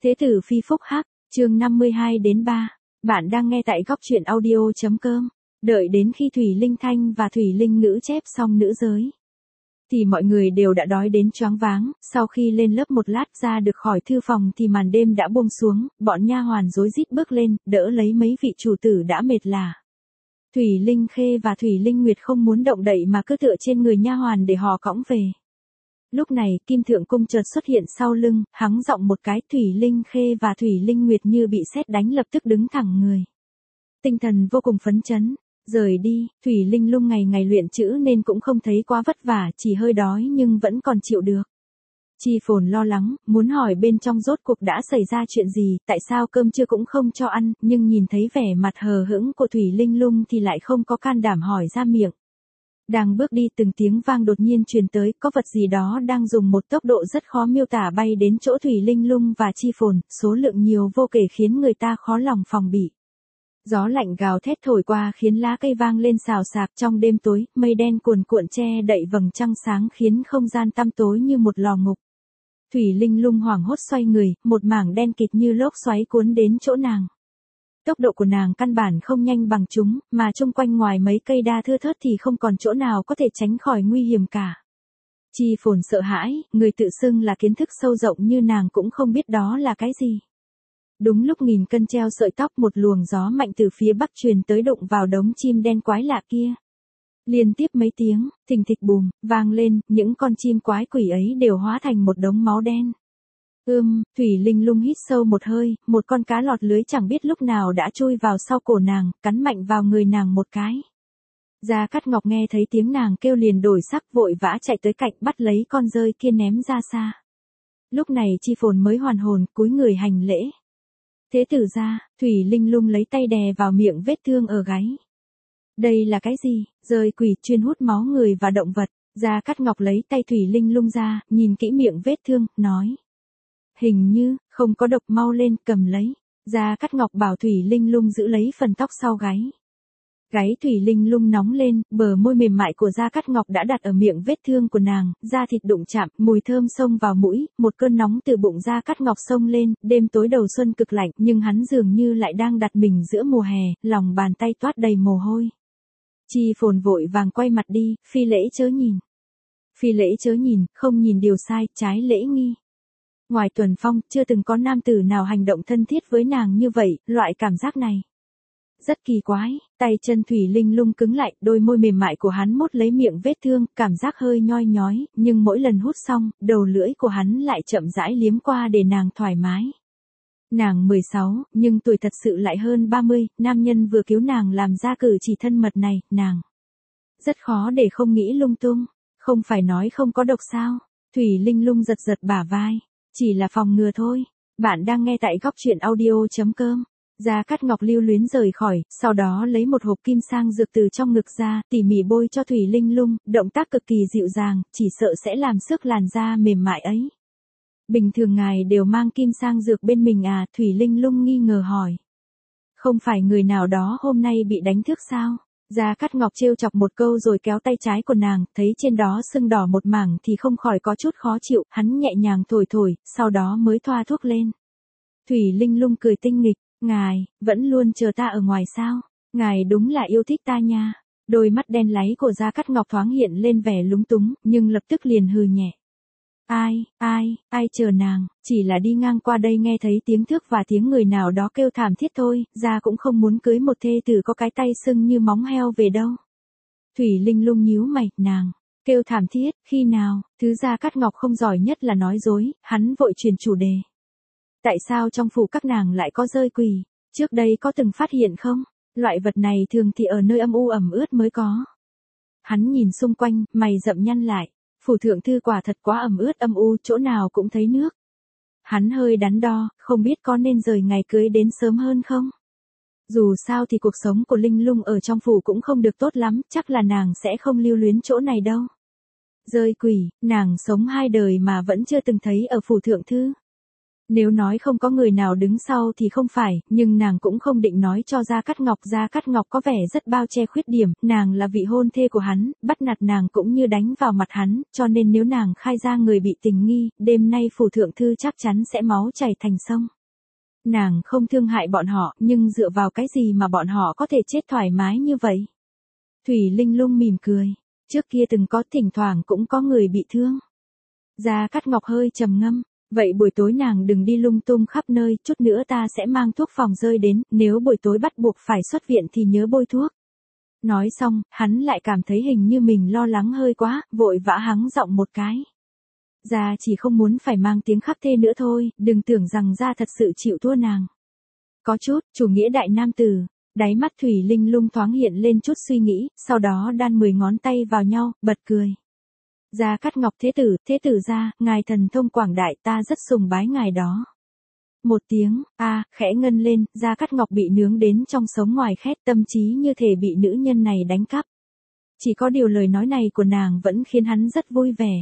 Thế tử phi phúc hắc, chương 52-3. Bạn đang nghe tại góc truyện audio.com. Đợi đến khi Thủy Linh Thanh và Thủy Linh Ngữ chép xong nữ giới, thì mọi người đều đã đói đến choáng váng. Sau khi lên lớp một lát ra được khỏi thư phòng thì màn đêm đã buông xuống, bọn nha hoàn rối rít bước lên, đỡ lấy mấy vị chủ tử đã mệt lả. Thủy Linh Khê và Thủy Linh Nguyệt không muốn động đậy mà cứ tựa trên người nha hoàn để họ cõng về. Lúc này, Kim Thượng Cung chợt xuất hiện sau lưng, hắng giọng một cái, Thủy Linh Khê và Thủy Linh Nguyệt như bị sét đánh lập tức đứng thẳng người. Tinh thần vô cùng phấn chấn. Rời đi, Thủy Linh Lung ngày ngày luyện chữ nên cũng không thấy quá vất vả, chỉ hơi đói nhưng vẫn còn chịu được. Chi Phồn lo lắng, muốn hỏi bên trong rốt cuộc đã xảy ra chuyện gì, tại sao cơm trưa cũng không cho ăn, nhưng nhìn thấy vẻ mặt hờ hững của Thủy Linh Lung thì lại không có can đảm hỏi ra miệng. Đang bước đi từng tiếng vang đột nhiên truyền tới, có vật gì đó đang dùng một tốc độ rất khó miêu tả bay đến chỗ Thủy Linh Lung và Chi Phồn, số lượng nhiều vô kể khiến người ta khó lòng phòng bị. Gió lạnh gào thét thổi qua khiến lá cây vang lên xào xạc trong đêm tối, mây đen cuồn cuộn che đậy vầng trăng sáng khiến không gian tăm tối như một lò ngục. Thủy Linh Lung hoảng hốt xoay người, một mảng đen kịt như lốc xoáy cuốn đến chỗ nàng. Tốc độ của nàng căn bản không nhanh bằng chúng, mà chung quanh ngoài mấy cây đa thưa thớt thì không còn chỗ nào có thể tránh khỏi nguy hiểm cả. Chi Phồn sợ hãi, người tự xưng là kiến thức sâu rộng như nàng cũng không biết đó là cái gì. Đúng lúc nghìn cân treo sợi tóc, một luồng gió mạnh từ phía bắc truyền tới đụng vào đống chim đen quái lạ kia. Liên tiếp mấy tiếng, thình thịch bùm, vang lên, những con chim quái quỷ ấy đều hóa thành một đống máu đen. Thủy Linh Lung hít sâu một hơi, một con cá lọt lưới chẳng biết lúc nào đã chui vào sau cổ nàng, cắn mạnh vào người nàng một cái. Gia Cát Ngọc nghe thấy tiếng nàng kêu liền đổi sắc, vội vã chạy tới cạnh bắt lấy con dơi kia ném ra xa. Lúc này Chi Phồn mới hoàn hồn, cúi người hành lễ. Thế tử gia, Thủy Linh Lung lấy tay đè vào miệng vết thương ở gáy. Đây là cái gì? Dơi quỷ chuyên hút máu người và động vật. Gia Cát Ngọc lấy tay Thủy Linh Lung ra, nhìn kỹ miệng vết thương, nói. Hình như, không có độc, mau lên, cầm lấy. Gia Cát Ngọc bảo Thủy Linh Lung giữ lấy phần tóc sau gáy. Gáy Thủy Linh Lung nóng lên, bờ môi mềm mại của Gia Cát Ngọc đã đặt ở miệng vết thương của nàng, da thịt đụng chạm, mùi thơm xông vào mũi, một cơn nóng từ bụng Gia Cát Ngọc xông lên, đêm tối đầu xuân cực lạnh, nhưng hắn dường như lại đang đặt mình giữa mùa hè, lòng bàn tay toát đầy mồ hôi. Chi Phồn vội vàng quay mặt đi, phi lễ chớ nhìn. Phi lễ chớ nhìn, không nhìn điều sai, trái lễ nghi. Ngoài Tuần Phong, chưa từng có nam tử nào hành động thân thiết với nàng như vậy, loại cảm giác này rất kỳ quái. Tay chân Thủy Linh Lung cứng lại, đôi môi mềm mại của hắn mốt lấy miệng vết thương, cảm giác hơi nhoi nhói, nhưng mỗi lần hút xong, đầu lưỡi của hắn lại chậm rãi liếm qua để nàng thoải mái. Nàng 16, nhưng tuổi thật sự lại hơn 30, nam nhân vừa cứu nàng làm ra cử chỉ thân mật này, nàng rất khó để không nghĩ lung tung. Không phải nói không có độc sao? Thủy Linh Lung giật giật bả vai. Chỉ là phòng ngừa thôi. Bạn đang nghe tại góc truyện audio.com. Gia Cát Ngọc lưu luyến rời khỏi, sau đó lấy một hộp kim sang dược từ trong ngực ra, tỉ mỉ bôi cho Thủy Linh Lung, động tác cực kỳ dịu dàng, chỉ sợ sẽ làm xước làn da mềm mại ấy. Bình thường ngài đều mang kim sang dược bên mình à? Thủy Linh Lung nghi ngờ hỏi. Không phải người nào đó hôm nay bị đánh thức sao? Gia Cát Ngọc trêu chọc một câu rồi kéo tay trái của nàng, thấy trên đó sưng đỏ một mảng thì không khỏi có chút khó chịu, hắn nhẹ nhàng thổi thổi, sau đó mới thoa thuốc lên. Thủy Linh Lung cười tinh nghịch, ngài, vẫn luôn chờ ta ở ngoài sao? Ngài đúng là yêu thích ta nha. Đôi mắt đen láy của Gia Cát Ngọc thoáng hiện lên vẻ lúng túng, nhưng lập tức liền hừ nhẹ. Ai chờ nàng, chỉ là đi ngang qua đây nghe thấy tiếng thước và tiếng người nào đó kêu thảm thiết thôi, Gia cũng không muốn cưới một thê tử có cái tay sưng như móng heo về đâu. Thủy Linh Lung nhíu mày, nàng, kêu thảm thiết, khi nào? Thứ Gia Cát Ngọc không giỏi nhất là nói dối, hắn vội chuyển chủ đề. Tại sao trong phủ các nàng lại có dơi quỷ? Trước đây có từng phát hiện không? Loại vật này thường thì ở nơi âm u ẩm ướt mới có. Hắn nhìn xung quanh, mày rậm nhăn lại. Phủ thượng thư quả thật quá ẩm ướt âm u, chỗ nào cũng thấy nước. Hắn hơi đắn đo, không biết có nên rời ngày cưới đến sớm hơn không? Dù sao thì cuộc sống của Linh Lung ở trong phủ cũng không được tốt lắm, chắc là nàng sẽ không lưu luyến chỗ này đâu. Dơi quỷ, nàng sống 2 đời mà vẫn chưa từng thấy ở phủ thượng thư. Nếu nói không có người nào đứng sau thì không phải, nhưng nàng cũng không định nói cho Gia Cát Ngọc. Gia Cát Ngọc có vẻ rất bao che khuyết điểm, nàng là vị hôn thê của hắn, bắt nạt nàng cũng như đánh vào mặt hắn, cho nên nếu nàng khai ra người bị tình nghi, đêm nay phủ thượng thư chắc chắn sẽ máu chảy thành sông. Nàng không thương hại bọn họ, nhưng dựa vào cái gì mà bọn họ có thể chết thoải mái như vậy? Thủy Linh Lung mỉm cười, trước kia từng có, thỉnh thoảng cũng có người bị thương. Gia Cát Ngọc hơi trầm ngâm. Vậy buổi tối nàng đừng đi lung tung khắp nơi, chút nữa ta sẽ mang thuốc phòng rơi đến, nếu buổi tối bắt buộc phải xuất viện thì nhớ bôi thuốc. Nói xong, hắn lại cảm thấy hình như mình lo lắng hơi quá, vội vã hắng giọng một cái. Gia chỉ không muốn phải mang tiếng khắp thê nữa thôi, đừng tưởng rằng Gia thật sự chịu thua nàng. Có chút, chủ nghĩa đại nam tử. Đáy mắt Thủy Linh Lung thoáng hiện lên chút suy nghĩ, sau đó đan 10 ngón tay vào nhau, bật cười. Gia Cát Ngọc thế tử gia, ngài thần thông quảng đại, ta rất sùng bái ngài đó. Một tiếng, khẽ ngân lên, Gia Cát Ngọc bị nướng đến trong sống ngoài khét, tâm trí như thể bị nữ nhân này đánh cắp. Chỉ có điều lời nói này của nàng vẫn khiến hắn rất vui vẻ.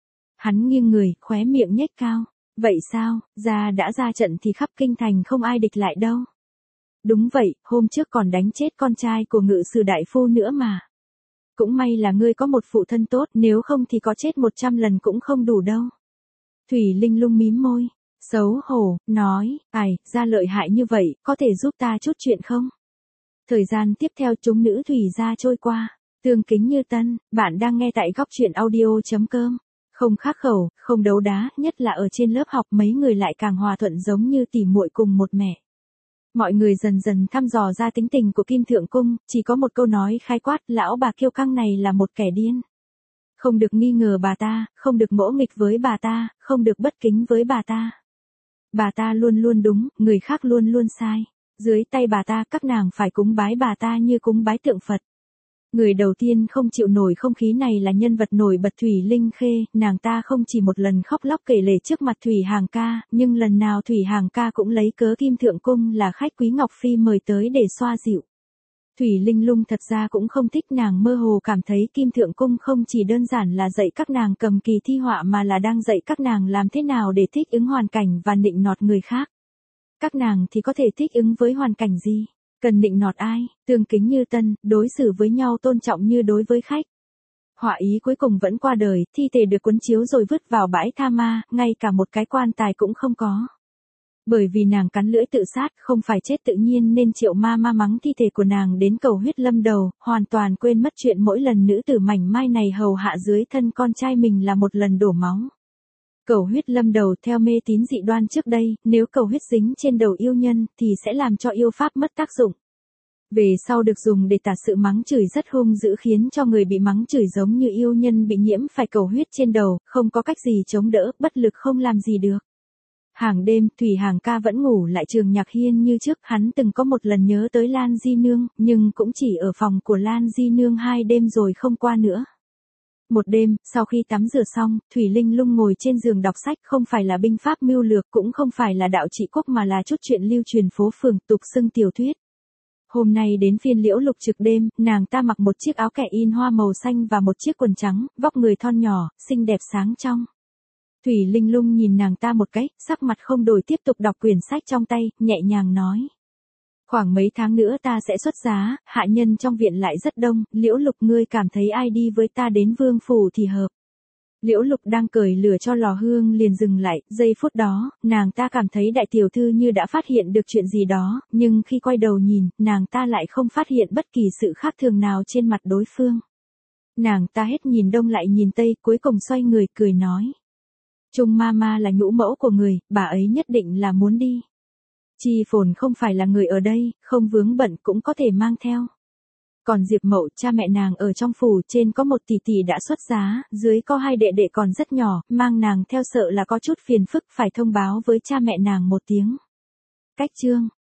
Hắn nghiêng người, khóe miệng nhếch cao. Vậy sao, Gia đã ra trận thì khắp kinh thành không ai địch lại đâu. Đúng vậy, hôm trước còn đánh chết con trai của ngự sử đại phu nữa mà. Cũng may là ngươi có một phụ thân tốt, nếu không thì có chết 100 lần cũng không đủ đâu. Thủy Linh Lung mím môi, xấu hổ, nói, Gia lợi hại như vậy, có thể giúp ta chút chuyện không? Thời gian tiếp theo chúng nữ Thủy gia trôi qua, tương kính như tân, bạn đang nghe tại góc truyện audio.com. Không khắc khẩu, không đấu đá, nhất là ở trên lớp học mấy người lại càng hòa thuận giống như tỉ muội cùng một mẹ. Mọi người dần dần thăm dò ra tính tình của Kim Thượng Cung, chỉ có một câu nói khái quát, lão bà kiêu căng này là một kẻ điên. Không được nghi ngờ bà ta, không được ngỗ nghịch với bà ta, không được bất kính với bà ta. Bà ta luôn luôn đúng, người khác luôn luôn sai. Dưới tay bà ta các nàng phải cúng bái bà ta như cúng bái tượng Phật. Người đầu tiên không chịu nổi không khí này là nhân vật nổi bật Thủy Linh Khê, nàng ta không chỉ một lần khóc lóc kể lể trước mặt Thủy Hàng ca, nhưng lần nào Thủy Hàng ca cũng lấy cớ Kim Thượng Cung là khách quý Ngọc Phi mời tới để xoa dịu. Thủy Linh Lung thật ra cũng không thích, nàng mơ hồ cảm thấy Kim Thượng Cung không chỉ đơn giản là dạy các nàng cầm kỳ thi họa mà là đang dạy các nàng làm thế nào để thích ứng hoàn cảnh và nịnh nọt người khác. Các nàng thì có thể thích ứng với hoàn cảnh gì? Cần nịnh nọt ai, tương kính như tân, đối xử với nhau tôn trọng như đối với khách. Họa ý cuối cùng vẫn qua đời, thi thể được cuốn chiếu rồi vứt vào bãi tha ma, ngay cả một cái quan tài cũng không có. Bởi vì nàng cắn lưỡi tự sát, không phải chết tự nhiên nên Triệu ma ma mắng thi thể của nàng đến cầu huyết lâm đầu, hoàn toàn quên mất chuyện mỗi lần nữ tử mảnh mai này hầu hạ dưới thân con trai mình là một lần đổ máu. Cầu huyết lâm đầu theo mê tín dị đoan trước đây, nếu cầu huyết dính trên đầu yêu nhân thì sẽ làm cho yêu pháp mất tác dụng. Về sau được dùng để tả sự mắng chửi rất hung dữ khiến cho người bị mắng chửi giống như yêu nhân bị nhiễm phải cầu huyết trên đầu, không có cách gì chống đỡ, bất lực không làm gì được. Hàng đêm, Thủy Hàng ca vẫn ngủ lại Trường Nhạc Hiên như trước, hắn từng có một lần nhớ tới Lan Di Nương, nhưng cũng chỉ ở phòng của Lan Di Nương 2 đêm rồi không qua nữa. Một đêm, sau khi tắm rửa xong, Thủy Linh Lung ngồi trên giường đọc sách, không phải là binh pháp mưu lược, cũng không phải là đạo trị quốc mà là chút chuyện lưu truyền phố phường, tục xưng tiểu thuyết. Hôm nay đến phiên Liễu Lục trực đêm, nàng ta mặc một chiếc áo kẻ in hoa màu xanh và một chiếc quần trắng, vóc người thon nhỏ, xinh đẹp sáng trong. Thủy Linh Lung nhìn nàng ta một cái, sắc mặt không đổi tiếp tục đọc quyển sách trong tay, nhẹ nhàng nói. Khoảng mấy tháng nữa ta sẽ xuất giá, hạ nhân trong viện lại rất đông, Liễu Lục ngươi cảm thấy ai đi với ta đến vương phủ thì hợp. Liễu Lục đang cởi lửa cho lò hương liền dừng lại, giây phút đó, nàng ta cảm thấy đại tiểu thư như đã phát hiện được chuyện gì đó, nhưng khi quay đầu nhìn, nàng ta lại không phát hiện bất kỳ sự khác thường nào trên mặt đối phương. Nàng ta hết nhìn đông lại nhìn tây, cuối cùng xoay người cười nói. Trung Mama là nhũ mẫu của người, bà ấy nhất định là muốn đi. Chi Phồn không phải là người ở đây, không vướng bận cũng có thể mang theo. Còn Diệp Mậu, cha mẹ nàng ở trong phủ, trên có một tỷ tỷ đã xuất giá, dưới có 2 đệ đệ còn rất nhỏ, mang nàng theo sợ là có chút phiền phức, phải thông báo với cha mẹ nàng một tiếng. Cách chương